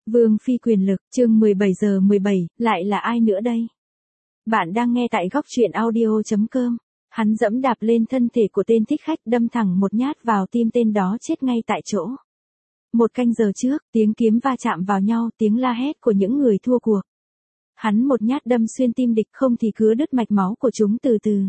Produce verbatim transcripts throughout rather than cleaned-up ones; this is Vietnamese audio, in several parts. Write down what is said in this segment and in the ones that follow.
Vương phi quyền lực, chương mười bảy giờ mười bảy, lại là ai nữa đây? Bạn đang nghe tại góc truyện audio chấm com. Hắn dẫm đạp lên thân thể của tên thích khách, đâm thẳng một nhát vào tim tên đó chết ngay tại chỗ. Một canh giờ trước, tiếng kiếm va chạm vào nhau, tiếng la hét của những người thua cuộc. Hắn một nhát đâm xuyên tim địch, không thì cứa đứt mạch máu của chúng từ từ.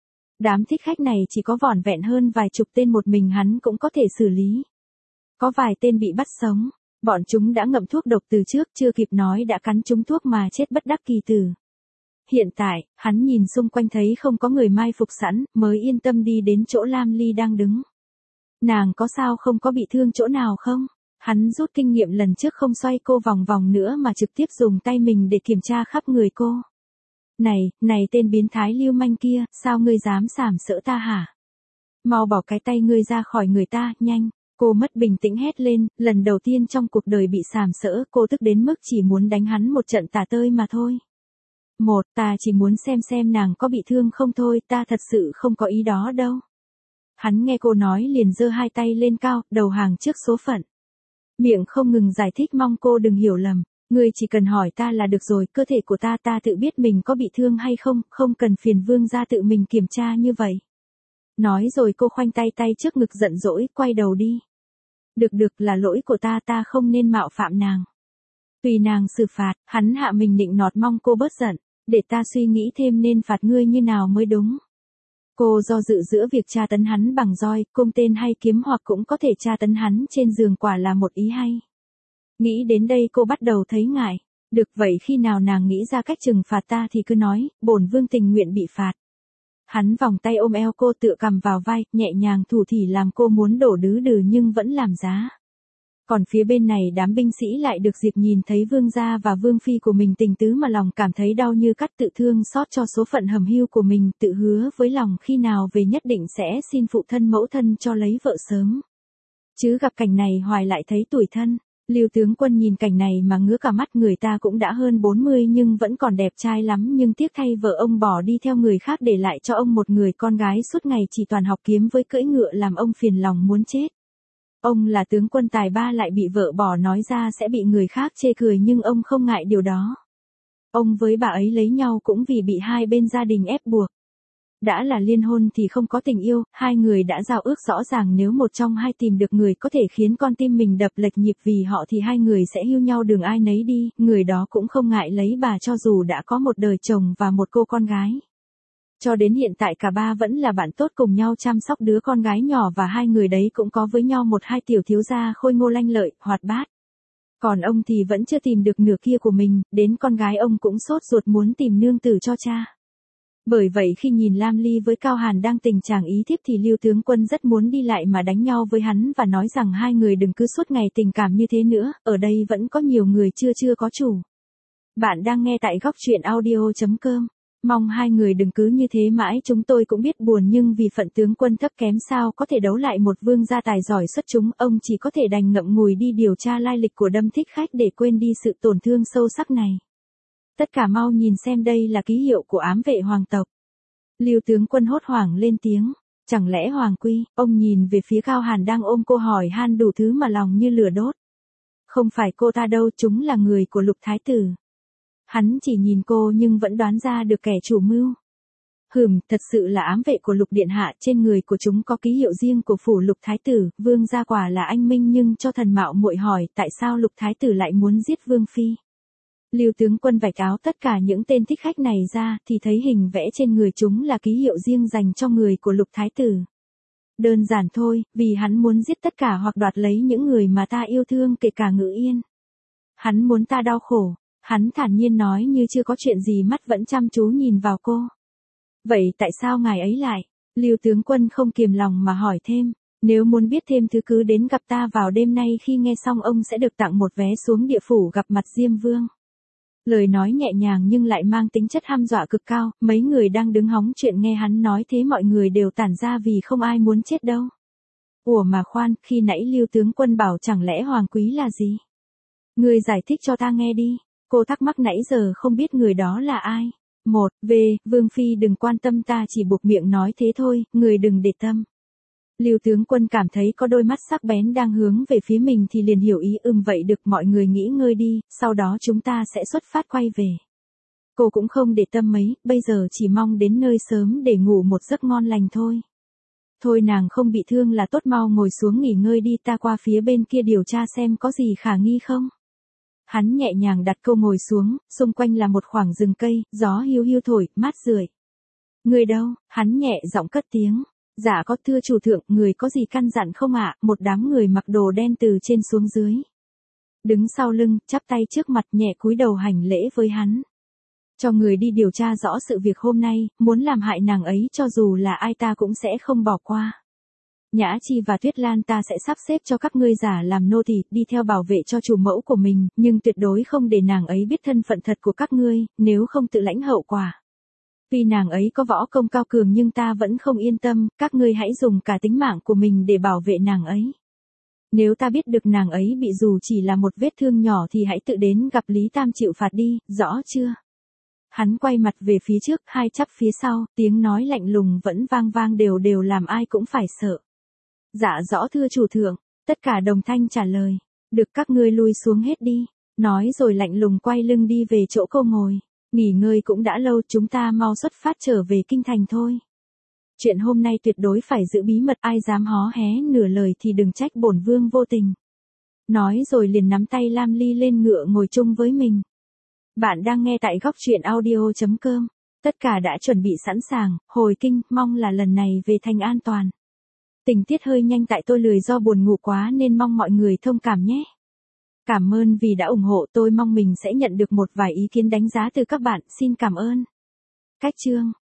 Đám thích khách này chỉ có vỏn vẹn hơn vài chục tên, một mình hắn cũng có thể xử lý. Có vài tên bị bắt sống. Bọn chúng đã ngậm thuốc độc từ trước, chưa kịp nói đã cắn trúng thuốc mà chết bất đắc kỳ tử. Hiện tại, hắn nhìn xung quanh thấy không có người mai phục sẵn, mới yên tâm đi đến chỗ Lam Ly đang đứng. Nàng có sao, không có bị thương chỗ nào không? Hắn rút kinh nghiệm lần trước không xoay cô vòng vòng nữa mà trực tiếp dùng tay mình để kiểm tra khắp người cô. Này, này tên biến thái lưu manh kia, sao ngươi dám sàm sỡ ta hả? Mau bỏ cái tay ngươi ra khỏi người ta, nhanh. Cô mất bình tĩnh hét lên, lần đầu tiên trong cuộc đời bị sàm sỡ, cô tức đến mức chỉ muốn đánh hắn một trận tả tơi mà thôi. Một, ta chỉ muốn xem xem nàng có bị thương không thôi, ta thật sự không có ý đó đâu. Hắn nghe cô nói liền giơ hai tay lên cao, đầu hàng trước số phận. Miệng không ngừng giải thích mong cô đừng hiểu lầm, ngươi chỉ cần hỏi ta là được rồi, cơ thể của ta ta tự biết mình có bị thương hay không, không cần phiền vương gia tự mình kiểm tra như vậy. Nói rồi cô khoanh tay tay trước ngực giận dỗi, quay đầu đi. Được được, là lỗi của ta, ta không nên mạo phạm nàng. Tùy nàng xử phạt, hắn hạ mình định nọt mong cô bớt giận, để ta suy nghĩ thêm nên phạt ngươi như nào mới đúng. Cô do dự giữa việc tra tấn hắn bằng roi, cung tên hay kiếm, hoặc cũng có thể tra tấn hắn trên giường, quả là một ý hay. Nghĩ đến đây cô bắt đầu thấy ngại. Được vậy, khi nào nàng nghĩ ra cách trừng phạt ta thì cứ nói, bổn vương tình nguyện bị phạt. Hắn vòng tay ôm eo cô, tựa cằm vào vai, nhẹ nhàng thủ thỉ làm cô muốn đổ đứ đừ nhưng vẫn làm giá. Còn phía bên này đám binh sĩ lại được dịp nhìn thấy vương gia và vương phi của mình tình tứ mà lòng cảm thấy đau như cắt, tự thương xót cho số phận hầm hưu của mình, tự hứa với lòng khi nào về nhất định sẽ xin phụ thân mẫu thân cho lấy vợ sớm. Chứ gặp cảnh này hoài lại thấy tủi thân. Lưu tướng quân nhìn cảnh này mà ngứa cả mắt, người ta cũng đã hơn bốn mươi nhưng vẫn còn đẹp trai lắm, nhưng tiếc thay vợ ông bỏ đi theo người khác, để lại cho ông một người con gái suốt ngày chỉ toàn học kiếm với cưỡi ngựa, làm ông phiền lòng muốn chết. Ông là tướng quân tài ba lại bị vợ bỏ, nói ra sẽ bị người khác chê cười nhưng ông không ngại điều đó. Ông với bà ấy lấy nhau cũng vì bị hai bên gia đình ép buộc. Đã là liên hôn thì không có tình yêu, hai người đã giao ước rõ ràng nếu một trong hai tìm được người có thể khiến con tim mình đập lệch nhịp vì họ thì hai người sẽ hưu nhau đường ai nấy đi, người đó cũng không ngại lấy bà cho dù đã có một đời chồng và một cô con gái. Cho đến hiện tại cả ba vẫn là bạn tốt, cùng nhau chăm sóc đứa con gái nhỏ, và hai người đấy cũng có với nhau một hai tiểu thiếu gia khôi ngô lanh lợi, hoạt bát. Còn ông thì vẫn chưa tìm được nửa kia của mình, đến con gái ông cũng sốt ruột muốn tìm nương tử cho cha. Bởi vậy khi nhìn Lam Ly với Cao Hàn đang tình trạng ý thiếp thì Lưu tướng quân rất muốn đi lại mà đánh nhau với hắn và nói rằng hai người đừng cứ suốt ngày tình cảm như thế nữa, ở đây vẫn có nhiều người chưa chưa có chủ. Bạn đang nghe tại góc truyện audio chấm com. Mong hai người đừng cứ như thế mãi, chúng tôi cũng biết buồn nhưng vì phận tướng quân thấp kém sao có thể đấu lại một vương gia tài giỏi xuất chúng, ông chỉ có thể đành ngậm ngùi đi điều tra lai lịch của đâm thích khách để quên đi sự tổn thương sâu sắc này. Tất cả mau nhìn xem, đây là ký hiệu của ám vệ hoàng tộc. Lưu tướng quân hốt hoảng lên tiếng, chẳng lẽ Hoàng Quy? Ông nhìn về phía Cao Hàn đang ôm cô hỏi han đủ thứ mà lòng như lửa đốt. Không phải cô ta đâu, chúng là người của Lục Thái Tử. Hắn chỉ nhìn cô nhưng vẫn đoán ra được kẻ chủ mưu. Hừm, thật sự là ám vệ của Lục Điện Hạ, trên người của chúng có ký hiệu riêng của phủ Lục Thái Tử, vương gia quả là anh minh, nhưng cho thần mạo muội hỏi tại sao Lục Thái Tử lại muốn giết vương phi. Lưu tướng quân vạch áo tất cả những tên thích khách này ra thì thấy hình vẽ trên người chúng là ký hiệu riêng dành cho người của Lục Thái Tử. Đơn giản thôi, vì hắn muốn giết tất cả hoặc đoạt lấy những người mà ta yêu thương, kể cả Ngữ Yên. Hắn muốn ta đau khổ. Hắn thản nhiên nói như chưa có chuyện gì, mắt vẫn chăm chú nhìn vào cô. Vậy tại sao ngài ấy lại? Lưu tướng quân không kiềm lòng mà hỏi thêm. Nếu muốn biết thêm thứ cứ đến gặp ta vào đêm nay, khi nghe xong ông sẽ được tặng một vé xuống địa phủ gặp mặt Diêm Vương. Lời nói nhẹ nhàng nhưng lại mang tính chất hăm dọa cực cao, mấy người đang đứng hóng chuyện nghe hắn nói thế mọi người đều tản ra vì không ai muốn chết đâu. Ủa mà khoan, khi nãy Lưu tướng quân bảo chẳng lẽ Hoàng Quý là gì? Người giải thích cho ta nghe đi. Cô thắc mắc nãy giờ không biết người đó là ai. Một, V, Vương Phi đừng quan tâm, ta chỉ buộc miệng nói thế thôi, người đừng để tâm. Lưu tướng quân cảm thấy có đôi mắt sắc bén đang hướng về phía mình thì liền hiểu ý, ừm vậy được, mọi người nghỉ ngơi đi, sau đó chúng ta sẽ xuất phát quay về. Cô cũng không để tâm mấy, bây giờ chỉ mong đến nơi sớm để ngủ một giấc ngon lành thôi. Thôi nàng không bị thương là tốt, mau ngồi xuống nghỉ ngơi đi, ta qua phía bên kia điều tra xem có gì khả nghi không. Hắn nhẹ nhàng đặt cô ngồi xuống, xung quanh là một khoảng rừng cây, gió hiu hiu thổi, mát rượi. Người đâu? Hắn nhẹ giọng cất tiếng. Dạ có, thưa chủ thượng, người có gì căn dặn không ạ? Một đám người mặc đồ đen từ trên xuống dưới. Đứng sau lưng, chắp tay trước mặt, nhẹ cúi đầu hành lễ với hắn. Cho người đi điều tra rõ sự việc hôm nay, muốn làm hại nàng ấy cho dù là ai ta cũng sẽ không bỏ qua. Nhã Chi và Tuyết Lan ta sẽ sắp xếp cho các ngươi giả làm nô tỳ, đi theo bảo vệ cho chủ mẫu của mình, nhưng tuyệt đối không để nàng ấy biết thân phận thật của các ngươi, nếu không tự lãnh hậu quả. Vì nàng ấy có võ công cao cường nhưng ta vẫn không yên tâm, các ngươi hãy dùng cả tính mạng của mình để bảo vệ nàng ấy. Nếu ta biết được nàng ấy bị dù chỉ là một vết thương nhỏ thì hãy tự đến gặp Lý Tam chịu phạt đi, rõ chưa? Hắn quay mặt về phía trước, hai chắp phía sau, tiếng nói lạnh lùng vẫn vang vang đều đều làm ai cũng phải sợ. Dạ rõ thưa chủ thượng, tất cả đồng thanh trả lời. Được, các ngươi lui xuống hết đi. Nói rồi lạnh lùng quay lưng đi về chỗ cô ngồi. Nghỉ ngơi cũng đã lâu, chúng ta mau xuất phát trở về kinh thành thôi. Chuyện hôm nay tuyệt đối phải giữ bí mật, ai dám hó hé nửa lời thì đừng trách bổn vương vô tình. Nói rồi liền nắm tay Lam Ly lên ngựa ngồi chung với mình. Bạn đang nghe tại góc truyện audio chấm com. Tất cả đã chuẩn bị sẵn sàng, hồi kinh, mong là lần này về thành an toàn. Tình tiết hơi nhanh tại tôi lười do buồn ngủ quá nên mong mọi người thông cảm nhé. Cảm ơn vì đã ủng hộ, tôi mong mình sẽ nhận được một vài ý kiến đánh giá từ các bạn, xin cảm ơn. Cách chương